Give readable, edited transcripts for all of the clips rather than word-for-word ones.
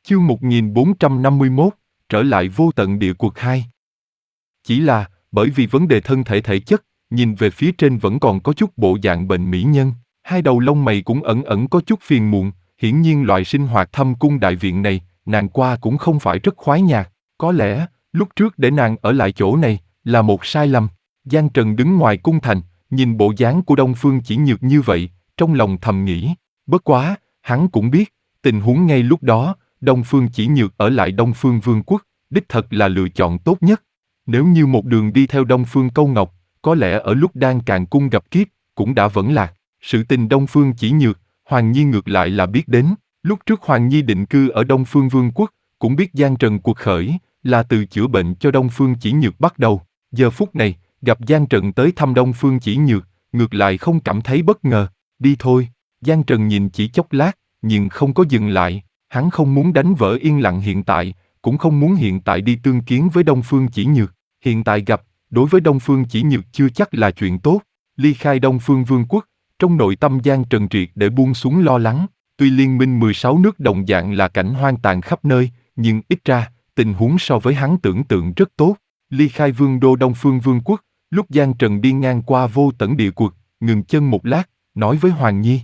Chương 1451, trở lại vô tận địa quật 2. Chỉ là, bởi vì vấn đề thân thể thể chất, nhìn về phía trên vẫn còn có chút bộ dạng bệnh mỹ nhân, hai đầu lông mày cũng ẩn ẩn có chút phiền muộn, hiển nhiên loại sinh hoạt thâm cung đại viện này, nàng qua cũng không phải rất khoái nhạc, có lẽ, lúc trước để nàng ở lại chỗ này, là một sai lầm. Giang Trần đứng ngoài cung thành, nhìn bộ dáng của Đông Phương Chỉ Nhược như vậy, trong lòng thầm nghĩ, bất quá, hắn cũng biết, tình huống ngay lúc đó, Đông Phương Chỉ Nhược ở lại Đông Phương Vương quốc, đích thật là lựa chọn tốt nhất. Nếu như một đường đi theo Đông Phương Câu Ngọc, có lẽ ở lúc đang càn cung gặp kiếp, cũng đã vẫn lạc. Sự tình Đông Phương Chỉ Nhược, Hoàng Nhi ngược lại là biết đến. Lúc trước Hoàng Nhi định cư ở Đông Phương Vương quốc, cũng biết Giang Trần cuộc khởi, là từ chữa bệnh cho Đông Phương Chỉ Nhược bắt đầu. Giờ phút này, gặp Giang Trần tới thăm Đông Phương Chỉ Nhược, ngược lại không cảm thấy bất ngờ. Đi thôi, Giang Trần nhìn chỉ chốc lát, nhưng không có dừng lại. Hắn không muốn đánh vỡ yên lặng hiện tại, cũng không muốn hiện tại đi tương kiến với Đông Phương Chỉ Nhược. Hiện tại gặp, đối với Đông Phương Chỉ Nhược chưa chắc là chuyện tốt. Ly khai Đông Phương Vương quốc, trong nội tâm Giang Trần triệt để buông xuống lo lắng. Tuy liên minh 16 nước đồng dạng là cảnh hoang tàn khắp nơi, nhưng ít ra, tình huống so với hắn tưởng tượng rất tốt. Ly khai vương đô Đông Phương Vương quốc, lúc Giang Trần đi ngang qua vô tận địa quật, ngừng chân một lát, nói với Hoàng Nhi.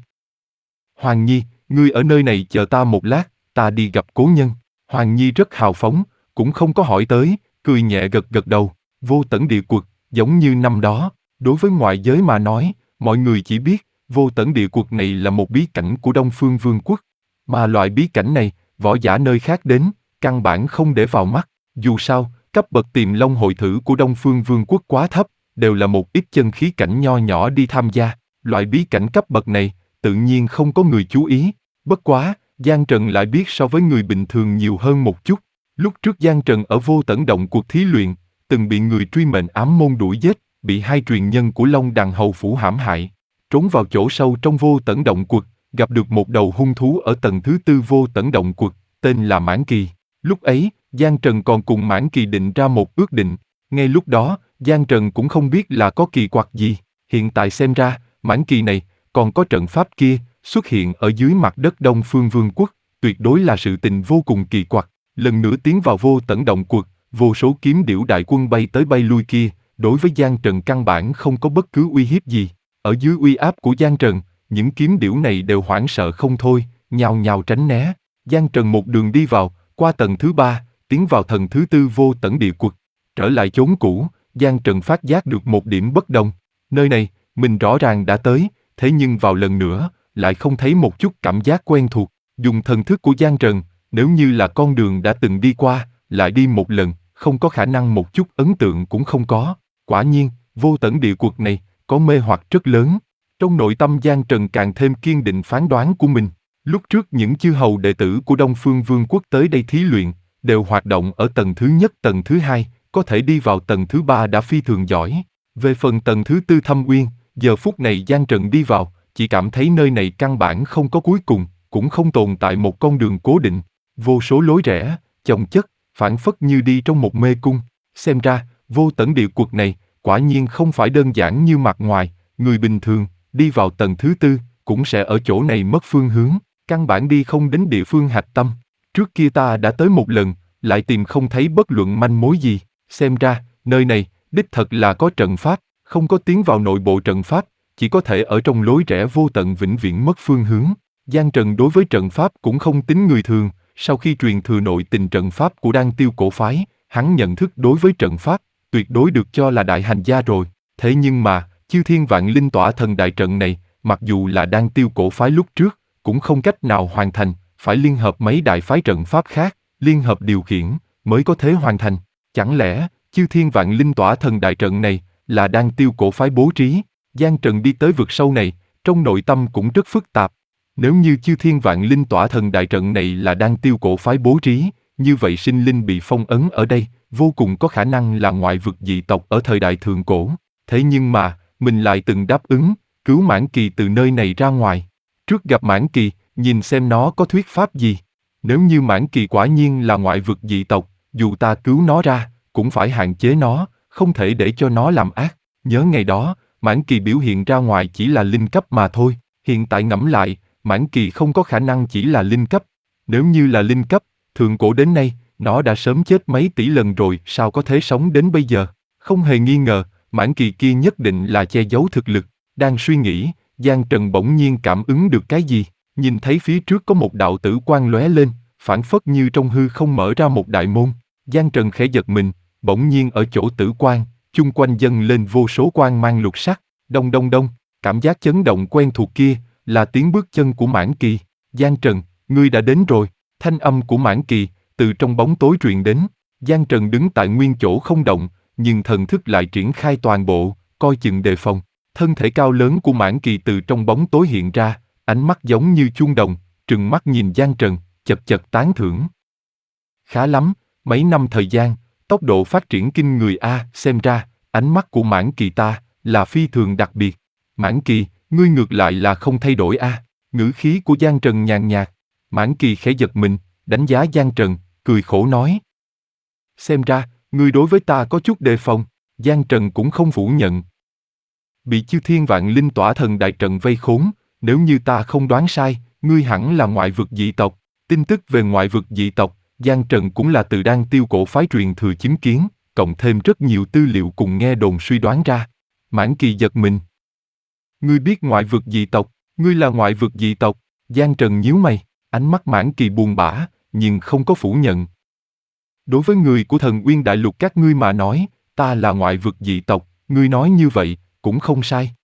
Hoàng Nhi, ngươi ở nơi này chờ ta một lát, ta đi gặp cố nhân. Hoàng Nhi rất hào phóng, cũng không có hỏi tới, cười nhẹ gật gật đầu. Vô tận địa quật, giống như năm đó, đối với ngoại giới mà nói, mọi người chỉ biết, vô tận địa quật này là một bí cảnh của Đông Phương Vương quốc. Mà loại bí cảnh này, võ giả nơi khác đến, căn bản không để vào mắt. Dù sao, cấp bậc Tiềm Long hội thử của Đông Phương Vương quốc quá thấp, đều là một ít chân khí cảnh nho nhỏ đi tham gia. Loại bí cảnh cấp bậc này, tự nhiên không có người chú ý. Bất quá, Giang Trần lại biết so với người bình thường nhiều hơn một chút. Lúc trước Giang Trần ở vô tận động cuộc thí luyện, từng bị người truy mệnh ám môn đuổi giết, bị hai truyền nhân của Long Đằng Hầu Phủ hãm hại. Trốn vào chỗ sâu trong vô tận động quật, gặp được một đầu hung thú ở tầng thứ tư vô tận động quật, tên là Mãn Kỳ. Lúc ấy, Giang Trần còn cùng Mãn Kỳ định ra một ước định. Ngay lúc đó, Giang Trần cũng không biết là có kỳ quặc gì. Hiện tại xem ra, Mãn Kỳ này, còn có trận pháp kia, xuất hiện ở dưới mặt đất Đông Phương Vương quốc, tuyệt đối là sự tình vô cùng kỳ quặc. Lần nữa tiến vào vô tận động quật, vô số kiếm điểu đại quân bay tới bay lui kia, đối với Giang Trần căn bản không có bất cứ uy hiếp gì. Ở dưới uy áp của Giang Trần, những kiếm điểu này đều hoảng sợ không thôi, nhào nhào tránh né. Giang Trần một đường đi vào, qua tầng thứ 3, tiến vào tầng thứ 4 vô tận địa quật. Trở lại chốn cũ, Giang Trần phát giác được một điểm bất đồng. Nơi này, mình rõ ràng đã tới, thế nhưng vào lần nữa, lại không thấy một chút cảm giác quen thuộc. Dùng thần thức của Giang Trần, nếu như là con đường đã từng đi qua, lại đi một lần, không có khả năng một chút ấn tượng cũng không có. Quả nhiên, vô tận địa quật này, có mê hoặc rất lớn. Trong nội tâm Giang Trần càng thêm kiên định phán đoán của mình. Lúc trước những chư hầu đệ tử của Đông Phương Vương quốc tới đây thí luyện, đều hoạt động ở tầng thứ nhất tầng thứ 2, có thể đi vào tầng thứ 3 đã phi thường giỏi. Về phần tầng thứ 4 Thâm Uyên, giờ phút này Giang Trần đi vào, chỉ cảm thấy nơi này căn bản không có cuối cùng, cũng không tồn tại một con đường cố định. Vô số lối rẽ, chồng chất, phảng phất như đi trong một mê cung. Xem ra, vô tận địa quật này, quả nhiên không phải đơn giản như mặt ngoài, người bình thường, đi vào tầng thứ 4, cũng sẽ ở chỗ này mất phương hướng, căn bản đi không đến địa phương hạch tâm. Trước kia ta đã tới một lần, lại tìm không thấy bất luận manh mối gì, xem ra, nơi này, đích thật là có trận pháp, không có tiến vào nội bộ trận pháp, chỉ có thể ở trong lối rẽ vô tận vĩnh viễn mất phương hướng. Giang Trần đối với trận pháp cũng không tính người thường, sau khi truyền thừa nội tình trận pháp của Đan Tiêu cổ phái, hắn nhận thức đối với trận pháp, tuyệt đối được cho là đại hành gia rồi. Thế nhưng mà, Chư Thiên Vạn Linh Tỏa Thần đại trận này, mặc dù là Đan Tiêu cổ phái lúc trước, cũng không cách nào hoàn thành, phải liên hợp mấy đại phái trận pháp khác, liên hợp điều khiển, mới có thể hoàn thành. Chẳng lẽ, Chư Thiên Vạn Linh Tỏa Thần đại trận này, là Đan Tiêu cổ phái bố trí? Giang Trần đi tới vực sâu này, trong nội tâm cũng rất phức tạp. Nếu như Chư Thiên Vạn Linh Tỏa Thần đại trận này là Đan Tiêu cổ phái bố trí, như vậy sinh linh bị phong ấn ở đây, vô cùng có khả năng là ngoại vực dị tộc ở thời đại thượng cổ. Thế nhưng mà, mình lại từng đáp ứng, cứu Mãn Kỳ từ nơi này ra ngoài. Trước gặp Mãn Kỳ, nhìn xem nó có thuyết pháp gì. Nếu như Mãn Kỳ quả nhiên là ngoại vực dị tộc, dù ta cứu nó ra, cũng phải hạn chế nó, không thể để cho nó làm ác. Nhớ ngày đó, Mãn Kỳ biểu hiện ra ngoài chỉ là linh cấp mà thôi. Hiện tại ngẫm lại, Mãn Kỳ không có khả năng chỉ là linh cấp. Nếu như là linh cấp, Thượng cổ đến nay, nó đã sớm chết mấy tỷ lần rồi, sao có thể sống đến bây giờ? Không hề nghi ngờ, Mãn Kỳ kia nhất định là che giấu thực lực. Đang suy nghĩ, Giang Trần bỗng nhiên cảm ứng được cái gì, nhìn thấy phía trước có một đạo tử quang lóe lên, phảng phất như trong hư không mở ra một đại môn. Giang Trần khẽ giật mình, bỗng nhiên ở chỗ tử quang, chung quanh dâng lên vô số quang mang lục sắc, đông đông đông, cảm giác chấn động quen thuộc kia, là tiếng bước chân của Mãn Kỳ. Giang Trần, ngươi đã đến rồi, thanh âm của Mãn Kỳ, từ trong bóng tối truyền đến. Giang Trần đứng tại nguyên chỗ không động, nhưng thần thức lại triển khai toàn bộ, coi chừng đề phòng. Thân thể cao lớn của Mãn Kỳ từ trong bóng tối hiện ra, ánh mắt giống như chuông đồng, trừng mắt nhìn Giang Trần, chật chật tán thưởng. Khá lắm, mấy năm thời gian, tốc độ phát triển kinh người a, xem ra, ánh mắt của Mãn Kỳ ta, là phi thường đặc biệt. Mãn Kỳ, ngươi ngược lại là không thay đổi a. Ngữ khí của Giang Trần nhàn nhạt. Mãn Kỳ khẽ giật mình, đánh giá Giang Trần, cười khổ nói. Xem ra, ngươi đối với ta có chút đề phòng. Giang Trần cũng không phủ nhận. Bị chư thiên vạn linh tỏa thần đại trận vây khốn, nếu như ta không đoán sai, ngươi hẳn là ngoại vực dị tộc. Tin tức về ngoại vực dị tộc, Giang Trần cũng là từ Đan Tiêu cổ phái truyền thừa chứng kiến, cộng thêm rất nhiều tư liệu cùng nghe đồn suy đoán ra. Mãn Kỳ giật mình. Ngươi biết ngoại vực dị tộc, ngươi là ngoại vực dị tộc. Giang Trần nhíu mày, ánh mắt Mãn Kỳ buồn bã, nhưng không có phủ nhận. Đối với người của Thần Uyên Đại Lục các ngươi mà nói, ta là ngoại vực dị tộc, ngươi nói như vậy, cũng không sai.